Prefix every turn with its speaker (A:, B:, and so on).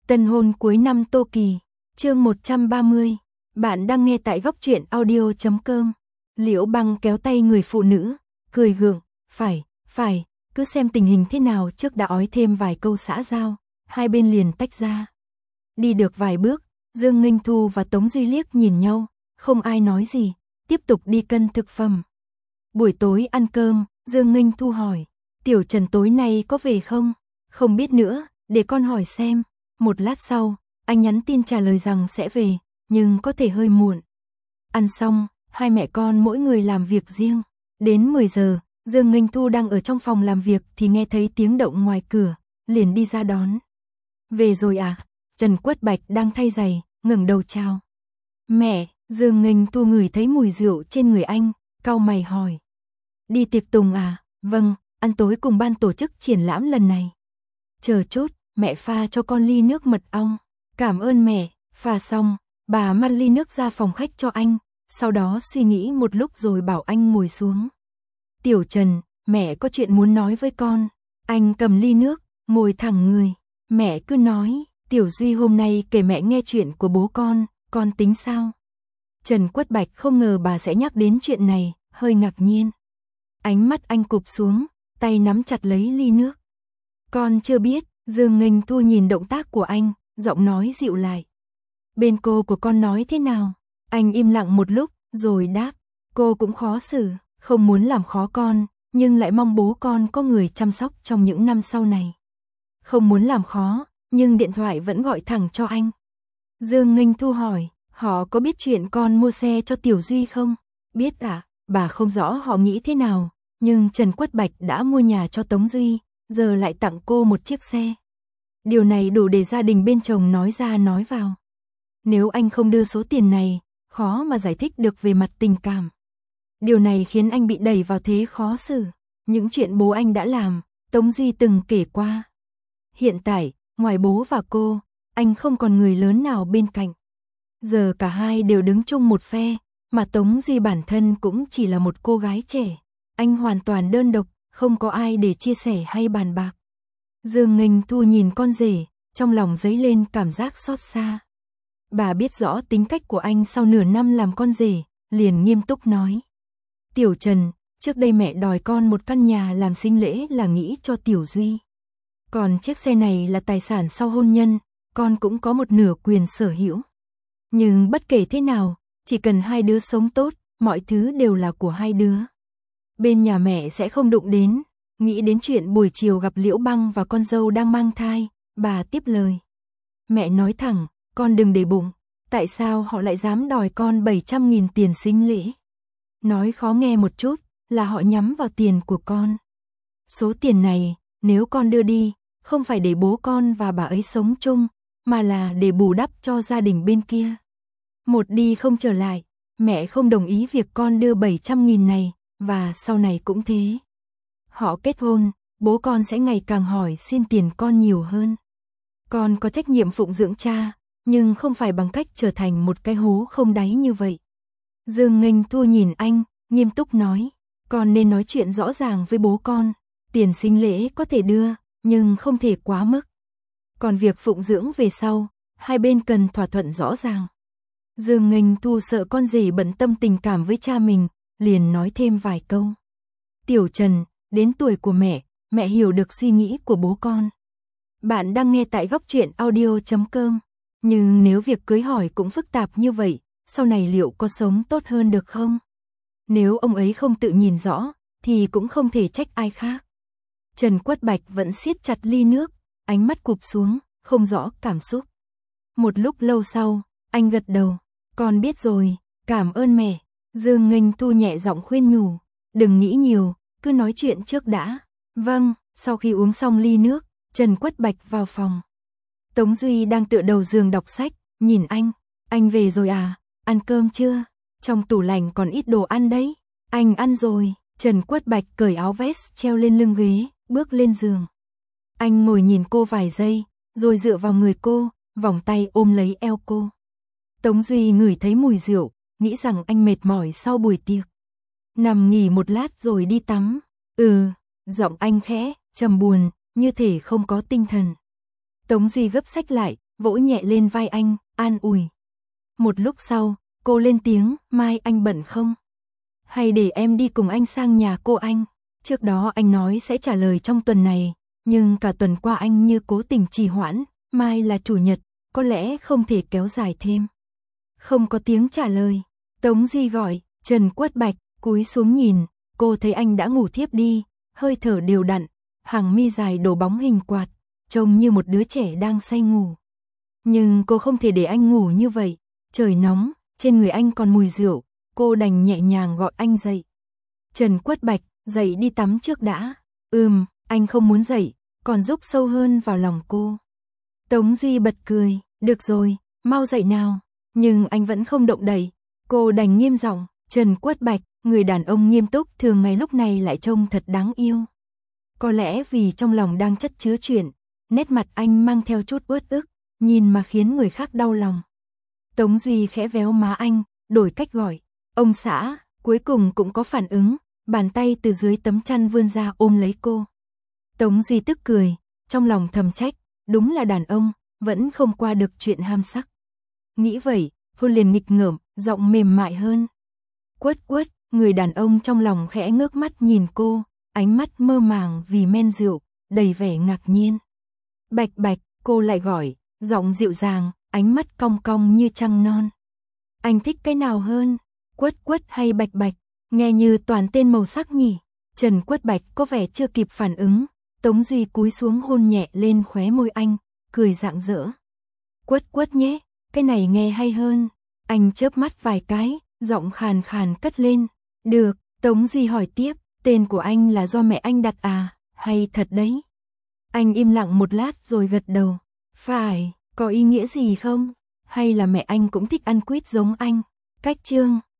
A: Tân hôn cuối năm Tô Kỳ, chương 130. Bạn đang nghe tại góc truyện audio.com. Liễu Băng kéo tay người phụ nữ, cười gượng, phải, cứ xem tình hình thế nào trước đã ói thêm vài câu xã giao, hai bên liền tách ra. Đi được vài bước, Dương Nghinh Thu và Tống Duy liếc nhìn nhau, không ai nói gì, tiếp tục đi cân thực phẩm. Buổi tối ăn cơm, Dương Nghinh Thu hỏi, Tiểu Trần tối nay có về không? Không biết nữa, để con hỏi xem. Một lát sau, anh nhắn tin trả lời rằng sẽ về, nhưng có thể hơi muộn. Ăn xong, hai mẹ con mỗi người làm việc riêng. Đến 10 giờ, Dương Nghinh Thu đang ở trong phòng làm việc thì nghe thấy tiếng động ngoài cửa, liền đi ra đón. Về rồi à? Trần Quất Bạch đang thay giày, ngẩng đầu chào. Mẹ, Dương Nghinh Thu ngửi thấy mùi rượu trên người anh, cau mày hỏi. Đi tiệc tùng à? Vâng, ăn tối cùng ban tổ chức triển lãm lần này. Chờ chút, mẹ pha cho con ly nước mật ong. Cảm ơn mẹ. Pha xong, bà mang ly nước ra phòng khách cho anh, sau đó suy nghĩ một lúc rồi bảo anh ngồi xuống. Tiểu Trần, mẹ có chuyện muốn nói với con. Anh cầm ly nước, ngồi thẳng người. Mẹ cứ nói, Tiểu Duy hôm nay kể mẹ nghe chuyện của bố con tính sao? Trần Quất Bạch không ngờ bà sẽ nhắc đến chuyện này, hơi ngạc nhiên. Ánh mắt anh cụp xuống, tay nắm chặt lấy ly nước. Con chưa biết. Dương Nghinh Thu nhìn động tác của anh, giọng nói dịu lại. Bên cô của con nói thế nào? Anh im lặng một lúc, rồi đáp. Cô cũng khó xử, không muốn làm khó con, nhưng lại mong bố con có người chăm sóc trong những năm sau này. Không muốn làm khó, nhưng điện thoại vẫn gọi thẳng cho anh. Dương Nghinh Thu hỏi, họ có biết chuyện con mua xe cho Tiểu Duy không? Biết ạ, bà không rõ họ nghĩ thế nào, nhưng Trần Quất Bạch đã mua nhà cho Tống Duy, giờ lại tặng cô một chiếc xe. Điều này đủ để gia đình bên chồng nói ra nói vào. Nếu anh không đưa số tiền này, khó mà giải thích được về mặt tình cảm. Điều này khiến anh bị đẩy vào thế khó xử. Những chuyện bố anh đã làm, Tống Duy từng kể qua. Hiện tại, ngoài bố và cô, anh không còn người lớn nào bên cạnh. Giờ cả hai đều đứng chung một phe, mà Tống Duy bản thân cũng chỉ là một cô gái trẻ. Anh hoàn toàn đơn độc, không có ai để chia sẻ hay bàn bạc. Dương Nghinh Thu nhìn con rể, trong lòng dấy lên cảm giác xót xa. Bà biết rõ tính cách của anh sau nửa năm làm con rể, liền nghiêm túc nói. Tiểu Trần, trước đây mẹ đòi con một căn nhà làm sinh lễ là nghĩ cho Tiểu Duy. Còn chiếc xe này là tài sản sau hôn nhân, con cũng có một nửa quyền sở hữu. Nhưng bất kể thế nào, chỉ cần hai đứa sống tốt, mọi thứ đều là của hai đứa. Bên nhà mẹ sẽ không đụng đến. Nghĩ đến chuyện buổi chiều gặp Liễu Băng và con dâu đang mang thai, bà tiếp lời. Mẹ nói thẳng, con đừng để bụng, tại sao họ lại dám đòi con 700.000 tiền sinh lễ? Nói khó nghe một chút, là họ nhắm vào tiền của con. Số tiền này, nếu con đưa đi, không phải để bố con và bà ấy sống chung, mà là để bù đắp cho gia đình bên kia. Một đi không trở lại, mẹ không đồng ý việc con đưa 700.000 này, và sau này cũng thế. Họ kết hôn, bố con sẽ ngày càng hỏi xin tiền con nhiều hơn. Con có trách nhiệm phụng dưỡng cha, nhưng không phải bằng cách trở thành một cái hố không đáy như vậy. Dương Nghinh Thu nhìn anh, nghiêm túc nói, con nên nói chuyện rõ ràng với bố con, tiền sinh lễ có thể đưa, nhưng không thể quá mức. Còn việc phụng dưỡng về sau, hai bên cần thỏa thuận rõ ràng. Dương Nghinh Thu sợ con rể bận tâm tình cảm với cha mình, liền nói thêm vài câu. Tiểu Trần, đến tuổi của mẹ hiểu được suy nghĩ của bố con. Bạn đang nghe tại góc truyện audio.com. Nhưng nếu việc cưới hỏi cũng phức tạp như vậy, sau này liệu có sống tốt hơn được không? Nếu ông ấy không tự nhìn rõ, thì cũng không thể trách ai khác. Trần Quất Bạch vẫn siết chặt ly nước, ánh mắt cụp xuống, không rõ cảm xúc. Một lúc lâu sau, anh gật đầu. Con biết rồi, cảm ơn mẹ. Dương Nghinh Thu nhẹ giọng khuyên nhủ. Đừng nghĩ nhiều, cứ nói chuyện trước đã. Vâng, sau khi uống xong ly nước, Trần Quất Bạch vào phòng. Tống Duy đang tựa đầu giường đọc sách, nhìn anh về rồi à, ăn cơm chưa? Trong tủ lạnh còn ít đồ ăn đấy. Anh ăn rồi. Trần Quất Bạch cởi áo vest treo lên lưng ghế, bước lên giường. Anh ngồi nhìn cô vài giây, rồi dựa vào người cô, vòng tay ôm lấy eo cô. Tống Duy ngửi thấy mùi rượu, nghĩ rằng anh mệt mỏi sau buổi tiệc. Nằm nghỉ một lát rồi đi tắm. Giọng anh khẽ, trầm buồn, như thể không có tinh thần. Tống Duy gấp sách lại, vỗ nhẹ lên vai anh, an ủi. Một lúc sau, cô lên tiếng, mai anh bận không? Hay để em đi cùng anh sang nhà cô anh? Trước đó anh nói sẽ trả lời trong tuần này, nhưng cả tuần qua anh như cố tình trì hoãn, mai là chủ nhật, có lẽ không thể kéo dài thêm. Không có tiếng trả lời, Tống Di gọi, Trần Quất Bạch, cúi xuống nhìn, cô thấy anh đã ngủ thiếp đi, hơi thở đều đặn, hàng mi dài đổ bóng hình quạt, trông như một đứa trẻ đang say ngủ. Nhưng cô không thể để anh ngủ như vậy, trời nóng, trên người anh còn mùi rượu, cô đành nhẹ nhàng gọi anh dậy. Trần Quất Bạch, dậy đi tắm trước đã. Anh không muốn dậy, còn rúc sâu hơn vào lòng cô. Tống Di bật cười, được rồi, mau dậy nào. Nhưng anh vẫn không động đậy, cô đành nghiêm giọng, Trần Quất Bạch, người đàn ông nghiêm túc thường ngày lúc này lại trông thật đáng yêu. Có lẽ vì trong lòng đang chất chứa chuyện, nét mặt anh mang theo chút uất ức, nhìn mà khiến người khác đau lòng. Tống Duy khẽ véo má anh, đổi cách gọi, ông xã, cuối cùng cũng có phản ứng, bàn tay từ dưới tấm chăn vươn ra ôm lấy cô. Tống Duy tức cười, trong lòng thầm trách, đúng là đàn ông, vẫn không qua được chuyện ham sắc. Nghĩ vậy, hôn liền nghịch ngợm, giọng mềm mại hơn. Quất Quất, người đàn ông trong lòng khẽ ngước mắt nhìn cô, ánh mắt mơ màng vì men rượu, đầy vẻ ngạc nhiên. Bạch Bạch, cô lại gọi, giọng dịu dàng, ánh mắt cong cong như trăng non. Anh thích cái nào hơn, Quất Quất hay Bạch Bạch? Nghe như toàn tên màu sắc nhỉ. Trần Quất Bạch có vẻ chưa kịp phản ứng, Tống Duy cúi xuống hôn nhẹ lên khóe môi anh, cười rạng rỡ. Quất Quất nhé, cái này nghe hay hơn. Anh chớp mắt vài cái, giọng khàn khàn cất lên. Được, Tống Duy hỏi tiếp, tên của anh là do mẹ anh đặt à, hay thật đấy? Anh im lặng một lát rồi gật đầu. Phải, có ý nghĩa gì không? Hay là mẹ anh cũng thích ăn quýt giống anh? Cách chương